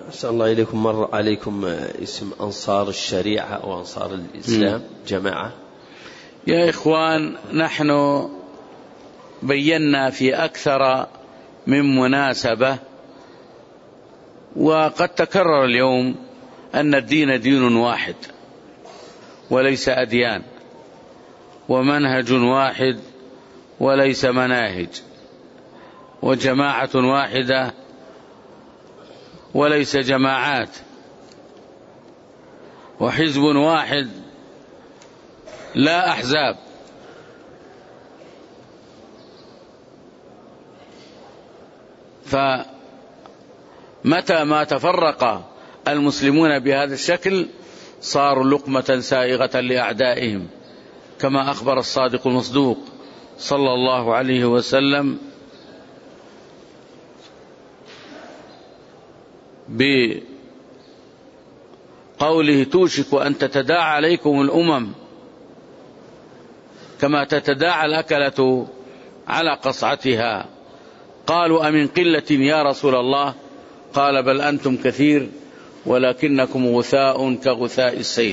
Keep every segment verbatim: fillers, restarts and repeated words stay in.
أسأل الله إليكم، مر عليكم اسم أنصار الشريعة أو أنصار الإسلام جماعة؟ يا إخوان، نحن بينا في أكثر من مناسبة وقد تكرر اليوم أن الدين دين واحد وليس أديان، ومنهج واحد وليس مناهج، وجماعة واحدة وليس جماعات، وحزب واحد لا أحزاب. فمتى ما تفرق المسلمون بهذا الشكل صاروا لقمة سائغة لأعدائهم، كما أخبر الصادق المصدوق صلى الله عليه وسلم بقوله: توشك أن تتداعى عليكم الأمم كما تتداعى الأكلة على قصعتها. قالوا: أمن قلة يا رسول الله؟ قال: بل أنتم كثير ولكنكم غثاء كغثاء السيل.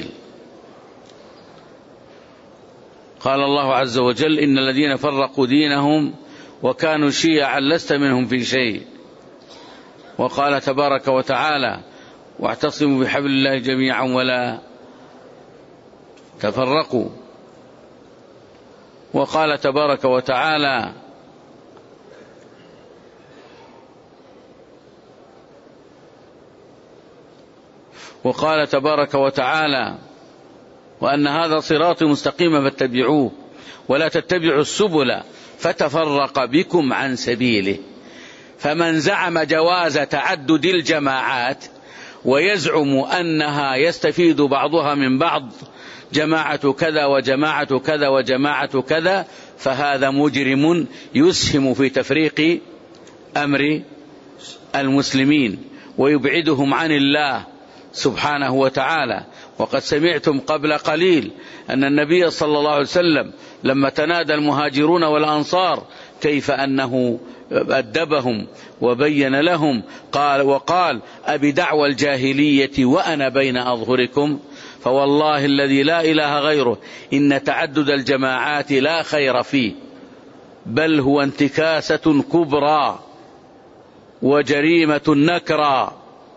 قال الله عز وجل: إن الذين فرقوا دينهم وكانوا شيعا لست منهم في شيء. وقال تبارك وتعالى: واعتصموا بحبل الله جميعا ولا تفرقوا. وقال تبارك وتعالى: وقال تبارك وتعالى: وأن هذا صراطي مستقيما فاتبعوه ولا تتبعوا السبل فتفرق بكم عن سبيله. فمن زعم جواز تعدد الجماعات ويزعم أنها يستفيد بعضها من بعض، جماعة كذا وجماعة كذا وجماعة كذا، فهذا مجرم يسهم في تفريق أمر المسلمين ويبعدهم عن الله سبحانه وتعالى. وقد سمعتم قبل قليل أن النبي صلى الله عليه وسلم لما تنادى المهاجرون والأنصار كيف أنه أدبهم وبين لهم، قال وقال: أبدعوى الجاهلية وأنا بين أظهركم؟ فوالله الذي لا إله غيره إن تعدد الجماعات لا خير فيه، بل هو انتكاسة كبرى وجريمة نكرى.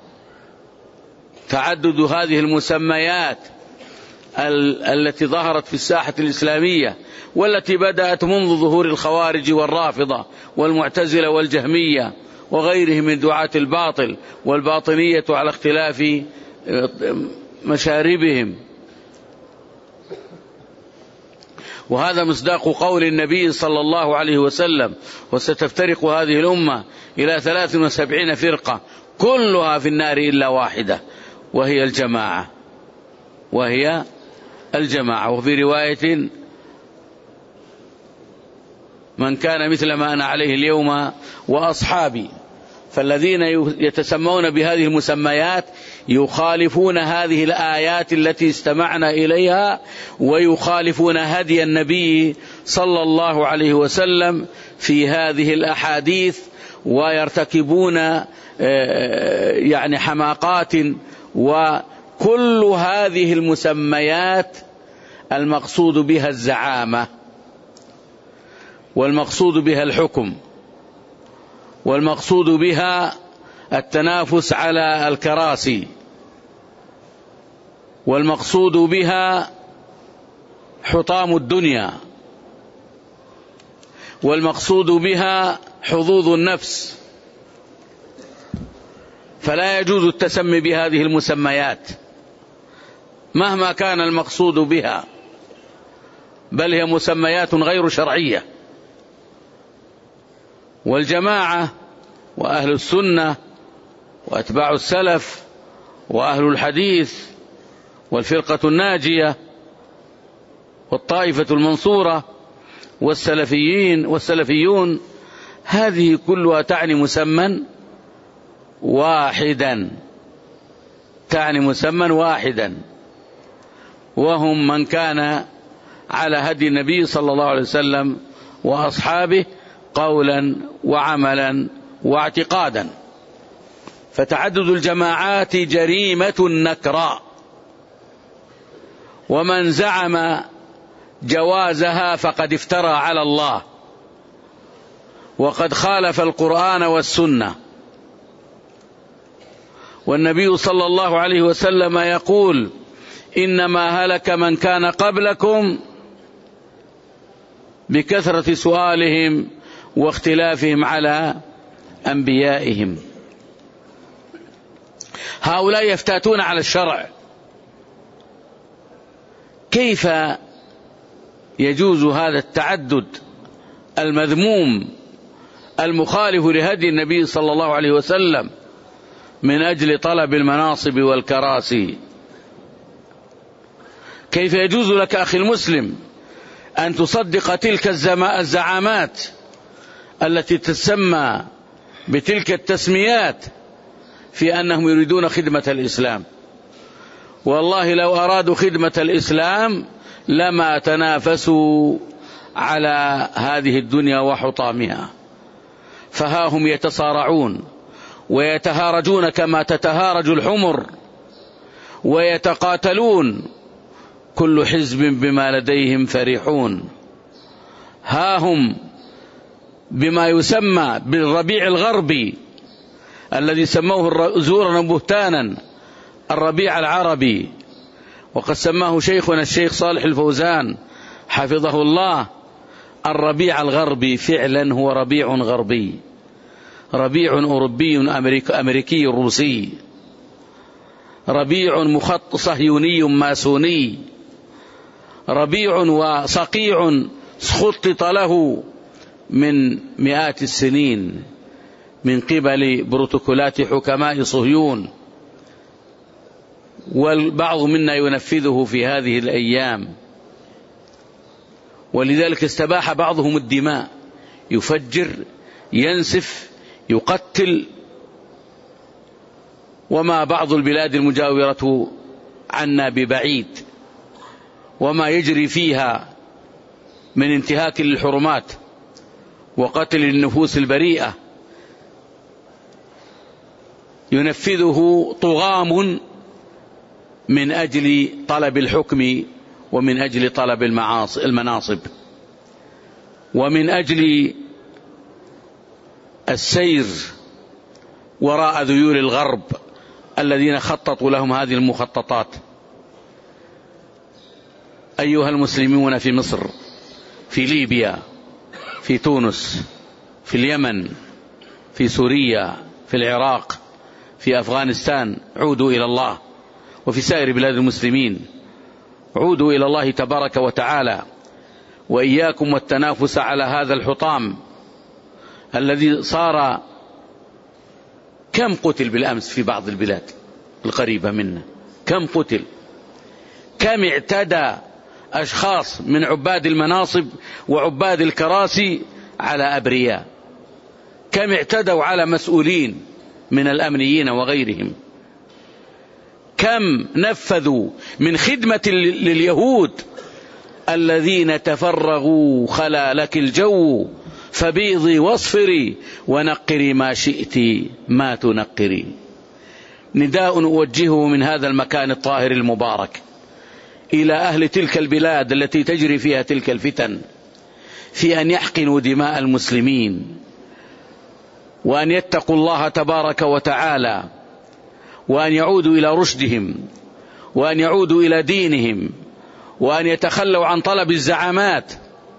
تعدد هذه المسميات ال- التي ظهرت في الساحة الإسلامية والتي بدأت منذ ظهور الخوارج والرافضة والمعتزلة والجهمية وغيرهم من دعاة الباطل والباطنية على اختلاف مشاربهم. وهذا مصداق قول النبي صلى الله عليه وسلم: وستفترق هذه الأمة إلى ثلاث وسبعين فرقة كلها في النار إلا واحدة وهي الجماعة وهي الجماعة. وفي رواية: من كان مثل ما أنا عليه اليوم وأصحابي. فالذين يتسمون بهذه المسميات يخالفون هذه الآيات التي استمعنا إليها، ويخالفون هدي النبي صلى الله عليه وسلم في هذه الأحاديث، ويرتكبون يعني حماقات. وكل هذه المسميات المقصود بها الزعامة، والمقصود بها الحكم، والمقصود بها التنافس على الكراسي، والمقصود بها حطام الدنيا، والمقصود بها حظوظ النفس. فلا يجوز التسمي بهذه المسميات مهما كان المقصود بها، بل هي مسميات غير شرعية. والجماعة وأهل السنة وأتباع السلف وأهل الحديث والفرقة الناجية والطائفة المنصورة والسلفيين والسلفيون، هذه كلها تعني مسمى واحدا، تعني مسمى واحدا، وهم من كان على هدي النبي صلى الله عليه وسلم وأصحابه قولا وعملا واعتقادا. فتعدد الجماعات جريمة نكراء، ومن زعم جوازها فقد افترى على الله وقد خالف القرآن والسنة. والنبي صلى الله عليه وسلم يقول: إنما هلك من كان قبلكم بكثرة سؤالهم واختلافهم على أنبيائهم. هؤلاء يفتاتون على الشرع، كيف يجوز هذا التعدد المذموم المخالف لهدي النبي صلى الله عليه وسلم من أجل طلب المناصب والكراسي؟ كيف يجوز لك أخي المسلم أن تصدق تلك الزعامات التي تسمى بتلك التسميات في أنهم يريدون خدمة الإسلام؟ والله لو أرادوا خدمة الإسلام لما تنافسوا على هذه الدنيا وحطامها، فها هم يتصارعون ويتهارجون كما تتهارج الحمر ويتقاتلون، كل حزب بما لديهم فرحون. ها هم بما يسمى بالربيع الغربي الذي سموه زورا بهتانا الربيع العربي، وقد سماه شيخنا الشيخ صالح الفوزان حفظه الله الربيع الغربي. فعلا هو ربيع غربي، ربيع أوروبي أمريكي روسي، ربيع مخط صهيوني ماسوني، ربيع وصقيع خطط له من مئات السنين من قبل بروتوكولات حكماء صهيون، والبعض منا ينفذه في هذه الأيام. ولذلك استباح بعضهم الدماء، يفجر، ينسف، يقتل. وما بعض البلاد المجاورة عنا ببعيد، وما يجري فيها من انتهاك للحرمات وقتل النفوس البريئة ينفذه طغام من أجل طلب الحكم ومن أجل طلب المناصب ومن أجل السير وراء ذيول الغرب الذين خططوا لهم هذه المخططات. أيها المسلمون في مصر، في ليبيا، في تونس، في اليمن، في سوريا، في العراق، في أفغانستان، عودوا إلى الله، وفي سائر بلاد المسلمين عودوا إلى الله تبارك وتعالى، وإياكم والتنافس على هذا الحطام الذي صار. كم قتل بالأمس في بعض البلاد القريبة منا؟ كم قتل؟ كم اعتدى أشخاص من عباد المناصب وعباد الكراسي على أبرياء؟ كم اعتدوا على مسؤولين من الأمنيين وغيرهم؟ كم نفذوا من خدمة لليهود الذين تفرغوا خلالك الجو فبيضي واصفري ونقري ما شئت ما تنقري. نداء أوجهه من هذا المكان الطاهر المبارك إلى أهل تلك البلاد التي تجري فيها تلك الفتن، في أن يحقنوا دماء المسلمين، وأن يتقوا الله تبارك وتعالى، وأن يعودوا إلى رشدهم، وأن يعودوا إلى دينهم، وأن يتخلوا عن طلب الزعامات،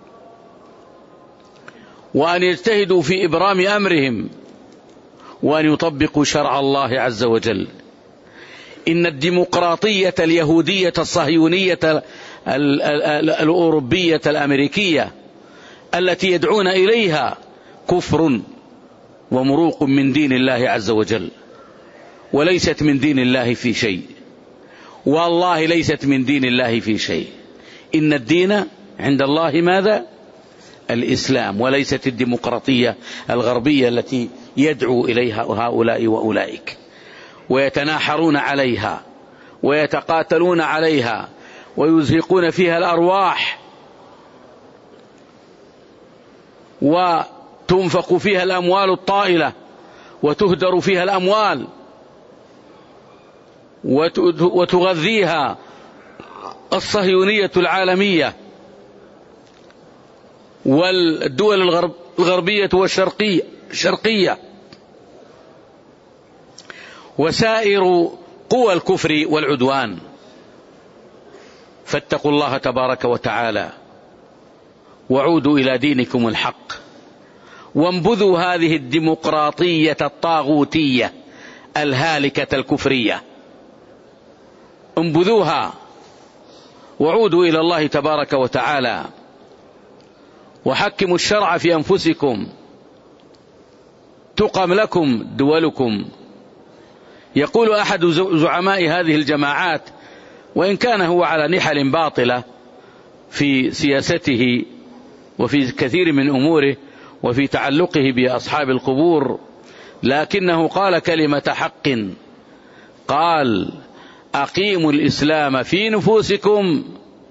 وأن يجتهدوا في إبرام أمرهم، وأن يطبقوا شرع الله عز وجل. إن الديمقراطية اليهودية الصهيونية الأوروبية الأمريكية التي يدعون إليها كفر ومروق من دين الله عز وجل، وليست من دين الله في شيء، والله ليست من دين الله في شيء. إن الدين عند الله ماذا؟ الإسلام، وليست الديمقراطية الغربية التي يدعو إليها هؤلاء وأولئك، ويتناحرون عليها ويتقاتلون عليها ويزهقون فيها الأرواح وتنفق فيها الأموال الطائلة وتهدر فيها الأموال وتغذيها الصهيونية العالمية والدول الغرب الغربية والشرقية الشرقية وسائر قوى الكفر والعدوان. فاتقوا الله تبارك وتعالى وعودوا إلى دينكم الحق، وانبذوا هذه الديمقراطية الطاغوتية الهالكة الكفرية، انبذوها وعودوا إلى الله تبارك وتعالى وحكموا الشرع في أنفسكم تقم لكم دولكم. يقول أحد زعماء هذه الجماعات، وإن كان هو على نحل باطلة في سياسته وفي كثير من أموره وفي تعلقه بأصحاب القبور، لكنه قال كلمة حق، قال: أقيموا الإسلام في نفوسكم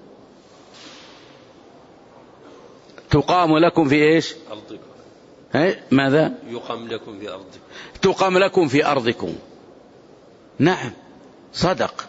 تقام لكم في إيش؟ أرضكم. ماذا؟ يقام لكم في أرضكم. تقام لكم في أرضكم. نعم، صدق،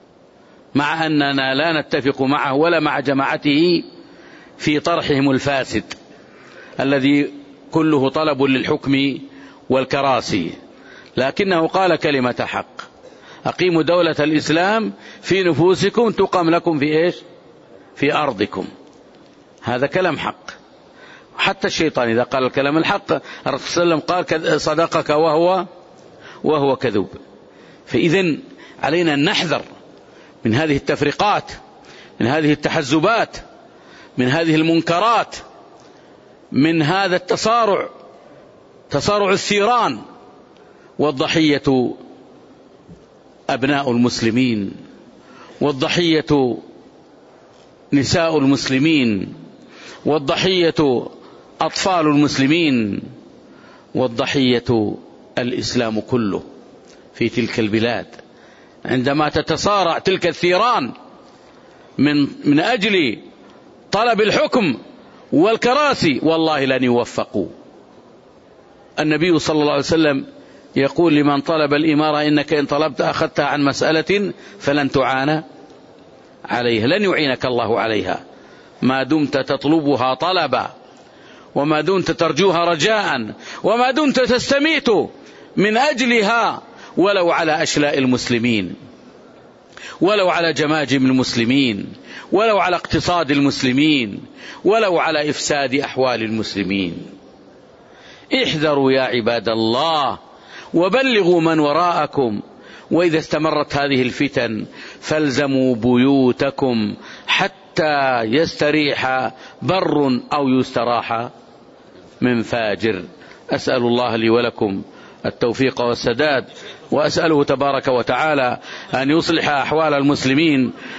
مع أننا لا نتفق معه ولا مع جماعته في طرحهم الفاسد الذي كله طلب للحكم والكراسي، لكنه قال كلمة حق: أقيموا دولة الإسلام في نفوسكم تقام لكم في إيش؟ في أرضكم. هذا كلام حق. حتى الشيطان إذا قال الكلام الحق الرسول صلى الله عليه وسلم قال: صدقك وهو وهو كذوب. فإذن علينا أن نحذر من هذه التفرقات، من هذه التحزبات، من هذه المنكرات، من هذا التصارع، تصارع الثيران. والضحية أبناء المسلمين، والضحية نساء المسلمين، والضحية أطفال المسلمين، والضحية الإسلام كله في تلك البلاد. عندما تتصارع تلك الثيران من من أجل طلب الحكم والكراسي، والله لن يوفقوا. النبي صلى الله عليه وسلم يقول لمن طلب الإمارة: إنك إن طلبت أخذتها عن مسألة فلن تعان عليها، لن يعينك الله عليها ما دمت تطلبها طلبا، وما دمت ترجوها رجاء، وما دمت تستميت من أجلها، ولو على أشلاء المسلمين، ولو على جماجم المسلمين، ولو على اقتصاد المسلمين، ولو على إفساد أحوال المسلمين. احذروا يا عباد الله وبلغوا من وراءكم، وإذا استمرت هذه الفتن فالزموا بيوتكم حتى يستريح بر أو يستراح من فاجر. أسأل الله لي ولكم التوفيق والسداد، وأسأله تبارك وتعالى أن يصلح أحوال المسلمين